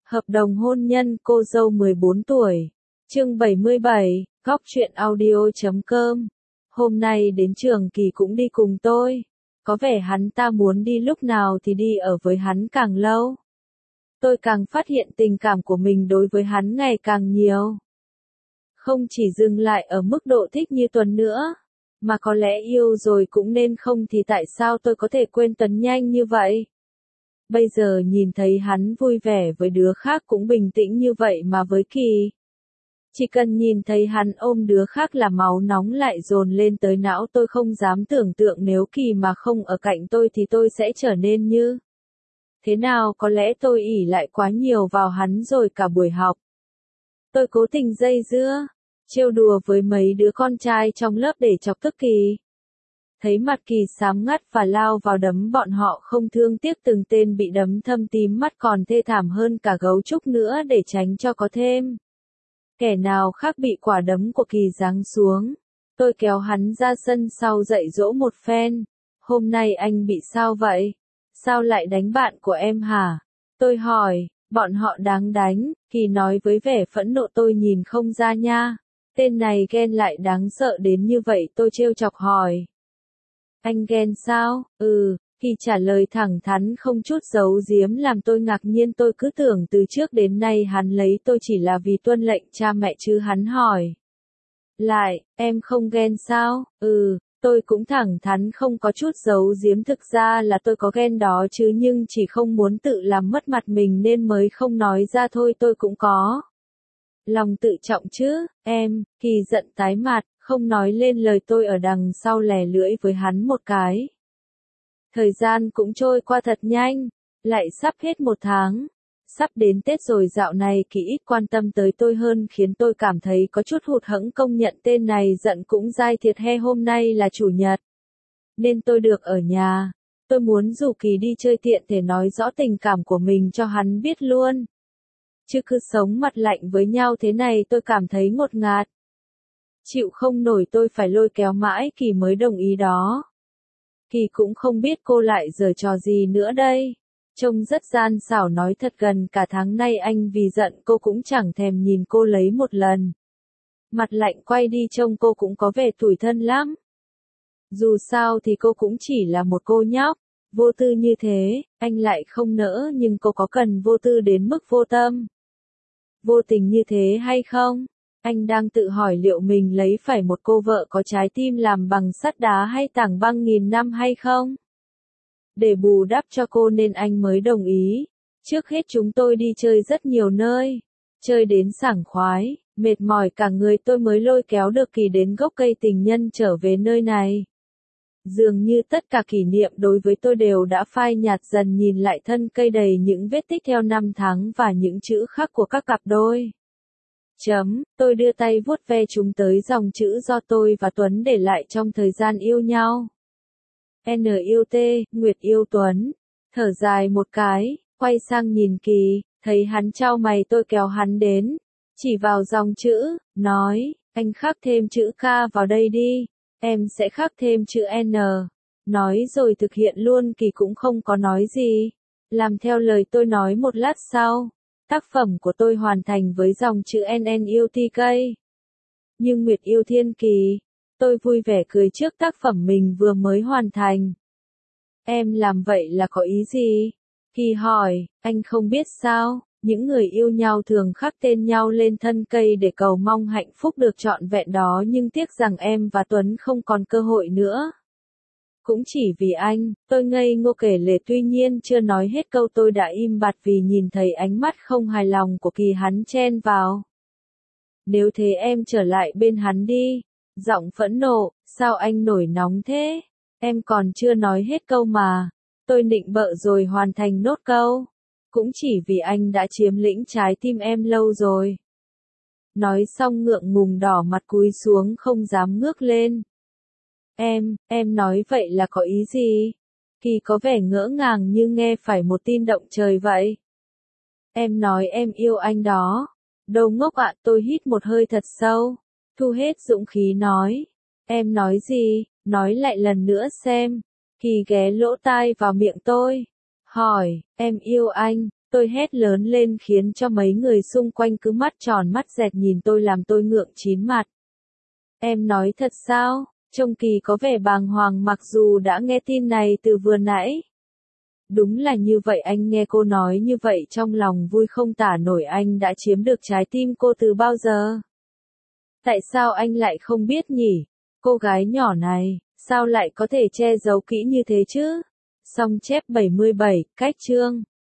Hợp đồng hôn nhân cô dâu 14 tuổi. Chương 77, Góc truyện audio.com. Hôm nay đến trường Kỳ cũng đi cùng tôi. Có vẻ hắn ta muốn đi lúc nào thì đi ở với hắn càng lâu. Tôi càng phát hiện tình cảm của mình đối với hắn ngày càng nhiều. Không chỉ dừng lại ở mức độ thích như Tuấn nữa, mà có lẽ yêu rồi cũng nên không thì tại sao tôi có thể quên Tuấn nhanh như vậy? Bây giờ nhìn thấy hắn vui vẻ với đứa khác cũng bình tĩnh như vậy mà với Kỳ. Chỉ cần nhìn thấy hắn ôm đứa khác là máu nóng lại dồn lên tới não, tôi không dám tưởng tượng nếu Kỳ mà không ở cạnh tôi thì tôi sẽ trở nên như thế nào. Có lẽ tôi ỷ lại quá nhiều vào hắn rồi cả buổi học. Tôi cố tình dây dưa, trêu đùa với mấy đứa con trai trong lớp để chọc tức Kỳ. Thấy mặt Kỳ xám ngắt và lao vào đấm bọn họ không thương tiếc, từng tên bị đấm thâm tím mắt còn thê thảm hơn cả gấu trúc nữa để tránh cho có thêm kẻ nào khác bị quả đấm của Kỳ giáng xuống. Tôi kéo hắn ra sân sau dạy dỗ một phen. Hôm nay anh bị sao vậy? Sao lại đánh bạn của em hả? Tôi hỏi. Bọn họ đáng đánh, Kỳ nói với vẻ phẫn nộ. Tôi nhìn không ra nha. Tên này ghen lại đáng sợ đến như vậy. Tôi trêu chọc hỏi. Anh ghen sao? Kỳ trả lời thẳng thắn không chút giấu giếm làm tôi ngạc nhiên. Tôi cứ tưởng từ trước đến nay hắn lấy tôi chỉ là vì tuân lệnh cha mẹ chứ. Hắn hỏi lại, em không ghen sao? Tôi cũng thẳng thắn không có chút giấu giếm. Thực ra là tôi có ghen đó chứ, nhưng chỉ không muốn tự làm mất mặt mình nên mới không nói ra thôi. Tôi cũng có lòng tự trọng chứ, em. Kỳ giận tái mặt, không nói lên lời. Tôi ở đằng sau lè lưỡi với hắn một cái. Thời gian cũng trôi qua thật nhanh, lại sắp hết một tháng. Sắp đến Tết rồi, dạo này Kỳ ít quan tâm tới tôi hơn khiến tôi cảm thấy có chút hụt hẫng. Công nhận tên này giận cũng dai thiệt he. Hôm nay là chủ nhật, nên tôi được ở nhà. Tôi muốn rủ Kỳ đi chơi tiện thể nói rõ tình cảm của mình cho hắn biết luôn. Chứ cứ sống mặt lạnh với nhau thế này tôi cảm thấy ngột ngạt. Chịu không nổi, tôi phải lôi kéo mãi Kỳ mới đồng ý đó. Kỳ cũng không biết cô lại giở trò gì nữa đây. Trông rất gian xảo, nói thật gần cả tháng nay anh vì giận cô cũng chẳng thèm nhìn cô lấy một lần. Mặt lạnh quay đi, trông cô cũng có vẻ tủi thân lắm. Dù sao thì cô cũng chỉ là một cô nhóc, vô tư như thế, anh lại không nỡ, nhưng cô có cần vô tư đến mức vô tâm, vô tình như thế hay không? Anh đang tự hỏi liệu mình lấy phải một cô vợ có trái tim làm bằng sắt đá hay tảng băng nghìn năm hay không? Để bù đắp cho cô nên anh mới đồng ý. Trước hết chúng tôi đi chơi rất nhiều nơi. Chơi đến sảng khoái, mệt mỏi cả người tôi mới lôi kéo được Kỳ đến gốc cây tình nhân trở về nơi này. Dường như tất cả kỷ niệm đối với tôi đều đã phai nhạt dần, nhìn lại thân cây đầy những vết tích theo năm tháng và những chữ khắc của các cặp đôi. Tôi đưa tay vuốt ve chúng tới dòng chữ do tôi và Tuấn để lại trong thời gian yêu nhau. NUT, Nguyệt yêu Tuấn. Thở dài một cái, quay sang nhìn Kỳ, thấy hắn chau mày. Tôi kéo hắn đến, chỉ vào dòng chữ, nói, anh khắc thêm chữ K vào đây đi, em sẽ khắc thêm chữ N. Nói rồi thực hiện luôn. Kỳ cũng không có nói gì, làm theo lời tôi nói. Một lát sau, tác phẩm của tôi hoàn thành với dòng chữ NNUTK. Nhưng Nguyệt yêu Thiên Kỳ. Tôi vui vẻ cười trước tác phẩm mình vừa mới hoàn thành. Em làm vậy là có ý gì? Kỳ hỏi. Anh không biết sao, những người yêu nhau thường khắc tên nhau lên thân cây để cầu mong hạnh phúc được trọn vẹn đó, nhưng tiếc rằng em và Tuấn không còn cơ hội nữa. Cũng chỉ vì anh, tôi ngây ngô kể lể. Tuy nhiên chưa nói hết câu tôi đã im bặt vì nhìn thấy ánh mắt không hài lòng của Kỳ. Hắn chen vào. Nếu thế em trở lại bên hắn đi. Giọng phẫn nộ, sao anh nổi nóng thế? Em còn chưa nói hết câu mà. Tôi nịnh bợ rồi hoàn thành nốt câu. Cũng chỉ vì anh đã chiếm lĩnh trái tim em lâu rồi. Nói xong ngượng ngùng đỏ mặt cúi xuống không dám ngước lên. Em nói vậy là có ý gì? Kỳ có vẻ ngỡ ngàng như nghe phải một tin động trời vậy. Em nói em yêu anh đó. Đâu ngốc ạ. Tôi hít một hơi thật sâu, thu hết dũng khí nói. Em nói gì? Nói lại lần nữa xem. Kỳ ghé lỗ tai vào miệng tôi, hỏi, em yêu anh, Tôi hét lớn lên khiến cho mấy người xung quanh cứ mắt tròn mắt dẹt nhìn tôi làm tôi ngượng chín mặt. Em nói thật sao? Trông Kỳ có vẻ bàng hoàng mặc dù đã nghe tin này từ vừa nãy. Đúng là như vậy, anh nghe cô nói như vậy trong lòng vui không tả nổi, anh đã chiếm được trái tim cô từ bao giờ? Tại sao anh lại không biết nhỉ? Cô gái nhỏ này, sao lại có thể che giấu kỹ như thế chứ? Song chép 77, cách chương